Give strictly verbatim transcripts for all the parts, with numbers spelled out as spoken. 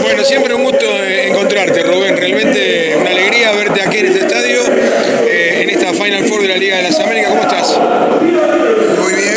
Bueno, siempre un gusto encontrarte, Rubén. Realmente una alegría verte aquí en este estadio, eh, en esta Final Four de la Liga de las Américas. ¿Cómo estás? Muy bien.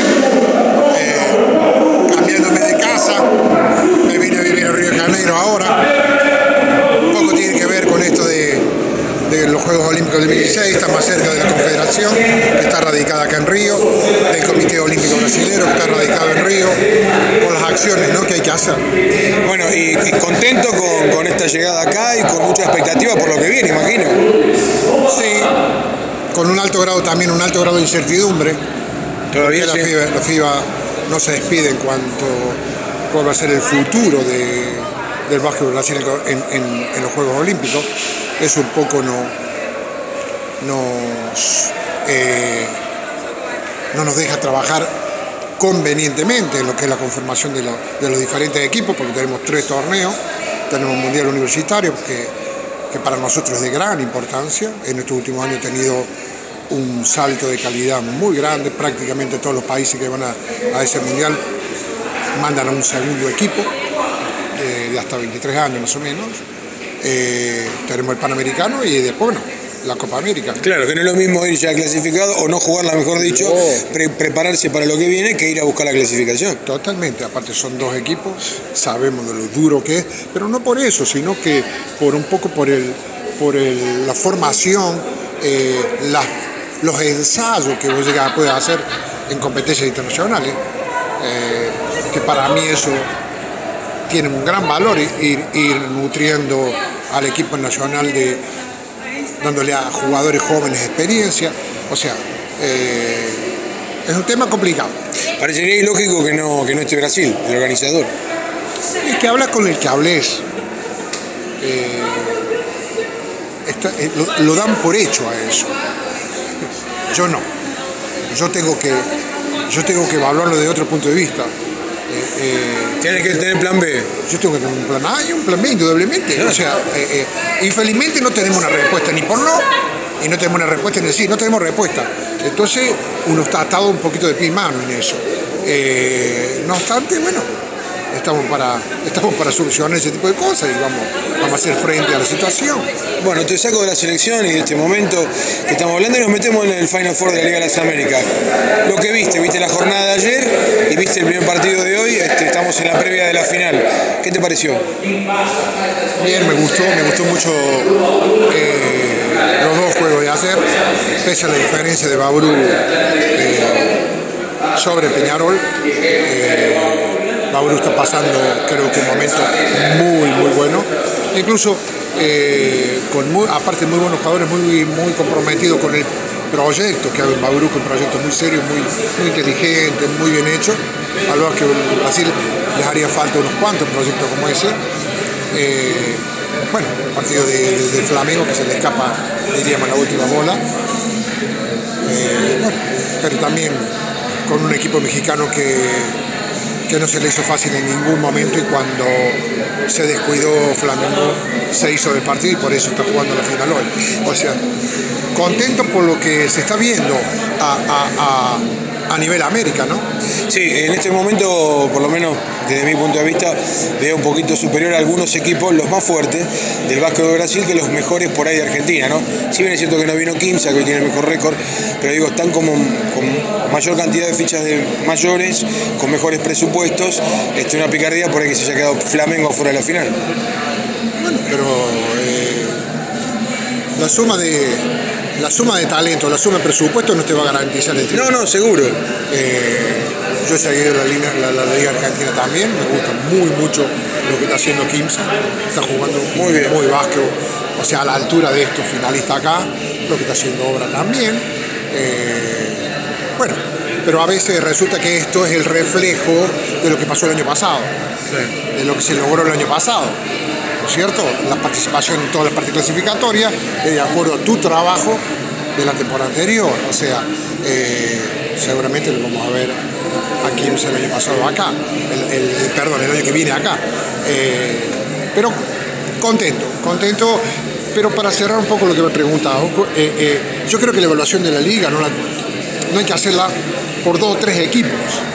Eh, cambiándome de casa, me vine a vivir a Río de Janeiro ahora. Un poco tiene que ver con esto de, de los Juegos Olímpicos del dos mil dieciséis, está más cerca de la Confederación, que está radicada acá en Río, del Comité Olímpico Brasilero, que está radicado en Río, por las acciones, ¿no?, que hay que hacer. Bueno, y, y contento con, con esta llegada acá y con mucha expectativa por lo que viene, imagino. Sí, con un alto grado también, un alto grado de incertidumbre. Todavía la sí. FIBA, la FIBA no se despide en cuanto a cuál va a ser el futuro de, del básquetbol brasileño en, en, en los Juegos Olímpicos. Eso un poco no, nos, eh, no nos deja trabajar convenientemente en lo que es la conformación de, lo, de los diferentes equipos, porque tenemos tres torneos, tenemos un mundial universitario que, que para nosotros es de gran importancia. En estos últimos años ha tenido un salto de calidad muy grande, prácticamente todos los países que van a, a ese mundial mandan a un segundo equipo de, de hasta veintitrés años más o menos. Eh, tenemos el Panamericano y después, bueno, la Copa América. Claro, que no es lo mismo ir ya clasificado o no jugarla, mejor dicho, no. pre prepararse para lo que viene que ir a buscar la clasificación. Totalmente, aparte son dos equipos, sabemos de lo duro que es, pero no por eso, sino que por un poco por el, por el, la formación, eh, la, los ensayos que vos llegas a poder hacer en competencias internacionales, eh, que para mí eso tiene un gran valor, ir, ir nutriendo al equipo nacional, de dándole a jugadores jóvenes experiencia. O sea, eh, es un tema complicado. Parecería ilógico que no, que no esté Brasil, el organizador. Es que hablas con el que hables. Eh, está, eh, lo, lo dan por hecho a eso. Yo no. Yo tengo que, yo tengo que evaluarlo de otro punto de vista. Eh, eh, Tienes que tener plan B. Yo tengo que tener un plan A y un plan B, indudablemente. O sea, eh, eh, infelizmente no tenemos una respuesta ni por no, y no tenemos una respuesta en el sí, no tenemos respuesta. Entonces uno está atado un poquito de pie y mano en eso. Eh, no obstante, bueno, estamos para, estamos para solucionar ese tipo de cosas y vamos, vamos a hacer frente a la situación. Bueno, te saco de la selección y de este momento que estamos hablando y nos metemos en el Final Four de la Liga de las Américas. Lo que viste, viste la jornada de ayer y viste el primer partido de hoy, este, estamos en la previa de la final. ¿Qué te pareció? Bien, me gustó, me gustó mucho eh, los dos juegos de ayer, pese a la diferencia de Bauru eh, sobre Peñarol. Eh, Bauru está pasando, creo que un momento muy, muy bueno. Incluso, eh, con muy, aparte muy buenos jugadores, muy, muy comprometidos con el proyecto que hay en Bauru, que es un proyecto muy serio, muy, muy inteligente, muy bien hecho. Algo que en Brasil les haría falta unos cuantos proyectos como ese. Eh, bueno, el partido de, de, de Flamengo, que se le escapa, diríamos, la última bola. Eh, bueno, pero también con un equipo mexicano que que no se le hizo fácil en ningún momento, y cuando se descuidó Flamengo se hizo del partido y por eso está jugando la final hoy. O sea, contento por lo que se está viendo a, a, a, a nivel América, ¿no? Sí, en este momento, por lo menos desde mi punto de vista, veo un poquito superior a algunos equipos, los más fuertes del básquet de Brasil, que los mejores por ahí de Argentina, ¿no? Si bien es cierto que no vino Quimsa, que hoy tiene el mejor récord, pero digo, están como con mayor cantidad de fichas de mayores, con mejores presupuestos. Este, una picardía por ahí que se haya quedado Flamengo fuera de la final. Bueno, pero eh, la suma de la suma de talento, la suma de presupuesto no te va a garantizar el triunfo. No, no, seguro. Eh, yo he seguido la, línea, la, la Liga Argentina también, me gusta muy mucho lo que está haciendo Quimsa, está jugando muy bien, muy básquet, o sea, a la altura de estos finalistas acá, lo que está haciendo Obra también. Eh, bueno, pero a veces resulta que esto es el reflejo de lo que pasó el año pasado, sí, de lo que se logró el año pasado, ¿no es cierto? La participación en todas las partes clasificatorias, de acuerdo a tu trabajo de la temporada anterior, o sea, eh, seguramente lo vamos a ver a Quimsa el año pasado acá, el, el, perdón, el año que viene acá, eh, pero contento, contento, pero para cerrar un poco lo que me preguntaba, eh, eh, yo creo que la evaluación de la liga no, la, no hay que hacerla por dos o tres equipos,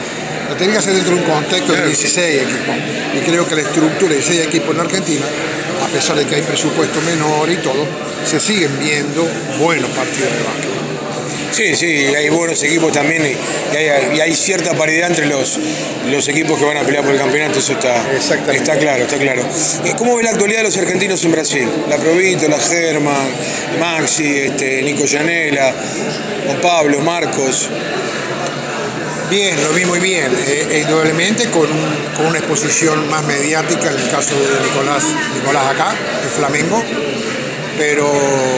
lo tenés que hacer dentro de un contexto de dieciséis equipos. Y creo que la estructura de dieciséis equipos en Argentina, a pesar de que hay presupuesto menor y todo, se siguen viendo buenos partidos de básquet. Sí, sí, hay buenos equipos también y hay, y hay cierta paridad entre los, los equipos que van a pelear por el campeonato, eso está, está claro, está claro. ¿Cómo ve la actualidad de los argentinos en Brasil? La Provito, la Germán, Maxi, este, Nico Llanela, Juan Pablo, Marcos. Bien, lo vi muy bien, eh, indudablemente con, un, con una exposición más mediática en el caso de Nicolás, Nicolás acá, el Flamengo, pero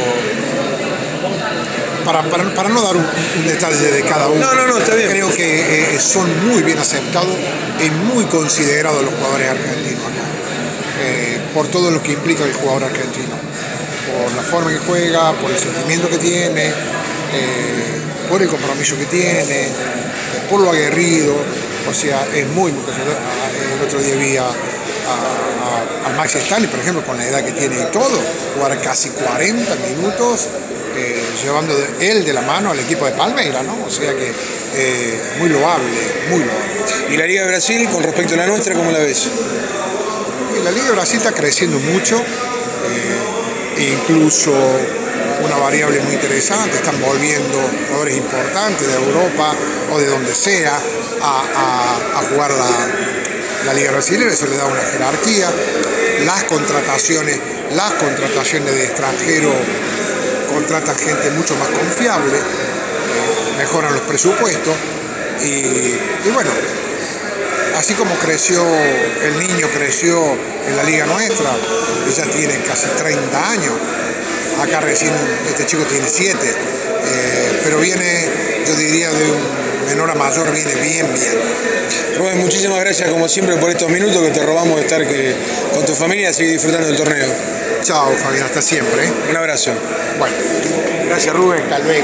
para, para, para no dar un, un detalle de cada uno, no, no, no, está bien. Creo que eh, son muy bien aceptados y muy considerados los jugadores argentinos acá, eh, por todo lo que implica el jugador argentino, por la forma que juega, por el sentimiento que tiene, eh, por el compromiso que tiene, por lo aguerrido, o sea, es muy, muy el otro día vi a, a, a, a Maxi Stanley, por ejemplo, con la edad que tiene y todo, jugar casi cuarenta minutos, eh, llevando de, él de la mano al equipo de Palmeiras, ¿no? O sea que eh, muy loable, muy loable. ¿Y la Liga de Brasil, con respecto a la nuestra, cómo la ves? Y la Liga de Brasil está creciendo mucho, eh, incluso una variable muy interesante, están volviendo jugadores importantes de Europa o de donde sea a, a, a jugar la, la Liga Brasileña, eso le da una jerarquía. Las contrataciones, las contrataciones de extranjeros contratan gente mucho más confiable, eh, mejoran los presupuestos y, y bueno, así como creció, el niño creció en la liga nuestra, ella tiene casi treinta años, acá recién este chico tiene siete, eh, pero viene, yo diría, de un menor a mayor, viene bien, bien. Rubén, muchísimas gracias como siempre por estos minutos que te robamos de estar que, con tu familia y seguir disfrutando del torneo. Chao, Fabián, hasta siempre. ¿eh? Un abrazo. Bueno, gracias, Rubén. Hasta luego.